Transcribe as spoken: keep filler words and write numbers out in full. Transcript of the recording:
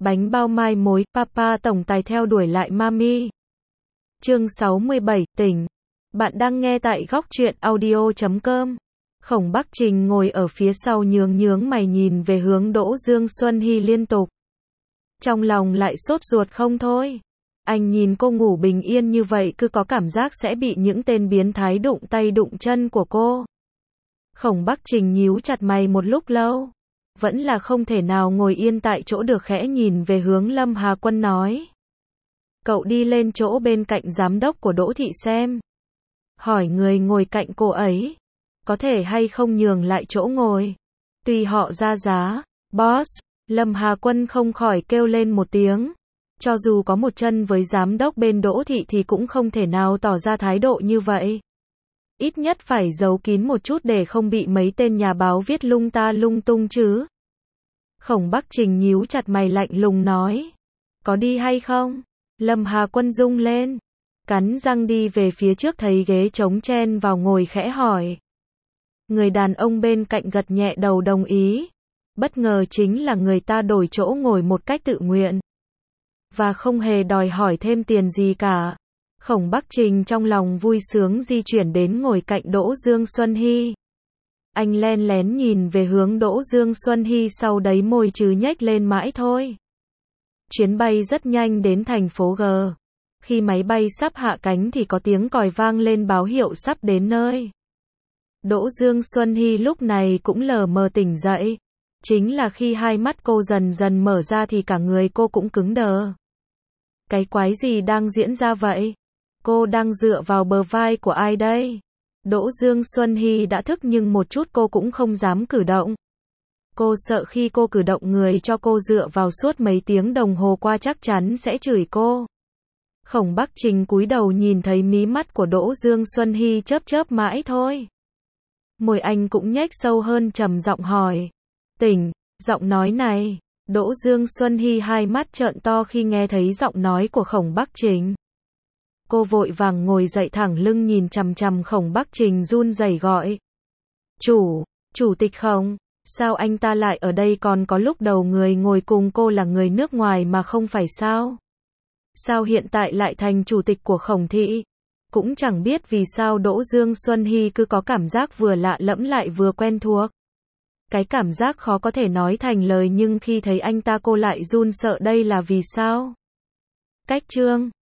Bánh bao mai mối, Papa tổng tài theo đuổi lại Mami. Chương sáu mươi bảy, tỉnh. Bạn đang nghe tại góc truyện audio chấm com. Khổng Bắc Trình ngồi ở phía sau nhướng nhướng mày nhìn về hướng Đỗ Dương Xuân Hy liên tục. Trong lòng lại sốt ruột không thôi. Anh nhìn cô ngủ bình yên như vậy cứ có cảm giác sẽ bị những tên biến thái đụng tay đụng chân của cô. Khổng Bắc Trình nhíu chặt mày một lúc lâu. Vẫn là không thể nào ngồi yên tại chỗ được, khẽ nhìn về hướng Lâm Hà Quân nói. Cậu đi lên chỗ bên cạnh giám đốc của Đỗ Thị xem. Hỏi người ngồi cạnh cô ấy. Có thể hay không nhường lại chỗ ngồi. Tùy họ ra giá. Boss. Lâm Hà Quân không khỏi kêu lên một tiếng. Cho dù có một chân với giám đốc bên Đỗ Thị thì cũng không thể nào tỏ ra thái độ như vậy. Ít nhất phải giấu kín một chút để không bị mấy tên nhà báo viết lung ta lung tung chứ. Khổng Bắc Trình nhíu chặt mày lạnh lùng nói. Có đi hay không? Lâm Hà Quân rung lên. Cắn răng đi về phía trước thấy ghế trống chen vào ngồi khẽ hỏi. Người đàn ông bên cạnh gật nhẹ đầu đồng ý. Bất ngờ chính là người ta đổi chỗ ngồi một cách tự nguyện. Và không hề đòi hỏi thêm tiền gì cả. Khổng Bắc Trình trong lòng vui sướng di chuyển đến ngồi cạnh Đỗ Dương Xuân Hy. Anh len lén nhìn về hướng Đỗ Dương Xuân Hy, sau đấy môi chứ nhếch lên mãi thôi. Chuyến bay rất nhanh đến thành phố G. Khi máy bay sắp hạ cánh thì có tiếng còi vang lên báo hiệu sắp đến nơi. Đỗ Dương Xuân Hy lúc này cũng lờ mờ tỉnh dậy. Chính là khi hai mắt cô dần dần mở ra thì cả người cô cũng cứng đờ. Cái quái gì đang diễn ra vậy? Cô đang dựa vào bờ vai của ai đây? Đỗ Dương Xuân Hy đã thức nhưng một chút cô cũng không dám cử động. Cô sợ khi cô cử động người cho cô dựa vào suốt mấy tiếng đồng hồ qua chắc chắn sẽ chửi cô. Khổng Bắc Trình cúi đầu nhìn thấy mí mắt của Đỗ Dương Xuân Hy chớp chớp mãi thôi. Môi anh cũng nhếch sâu hơn, trầm giọng hỏi. Tỉnh, giọng nói này. Đỗ Dương Xuân Hy hai mắt trợn to khi nghe thấy giọng nói của Khổng Bắc Trình. Cô vội vàng ngồi dậy thẳng lưng nhìn chằm chằm Khổng Bắc Trình run rẩy gọi. Chủ, chủ tịch Khổng, sao anh ta lại ở đây, còn có lúc đầu người ngồi cùng cô là người nước ngoài mà không phải sao? Sao hiện tại lại thành chủ tịch của Khổng Thị? Cũng chẳng biết vì sao Đỗ Dương Xuân Hy cứ có cảm giác vừa lạ lẫm lại vừa quen thuộc. Cái cảm giác khó có thể nói thành lời, nhưng khi thấy anh ta cô lại run sợ, đây là vì sao? Cách chương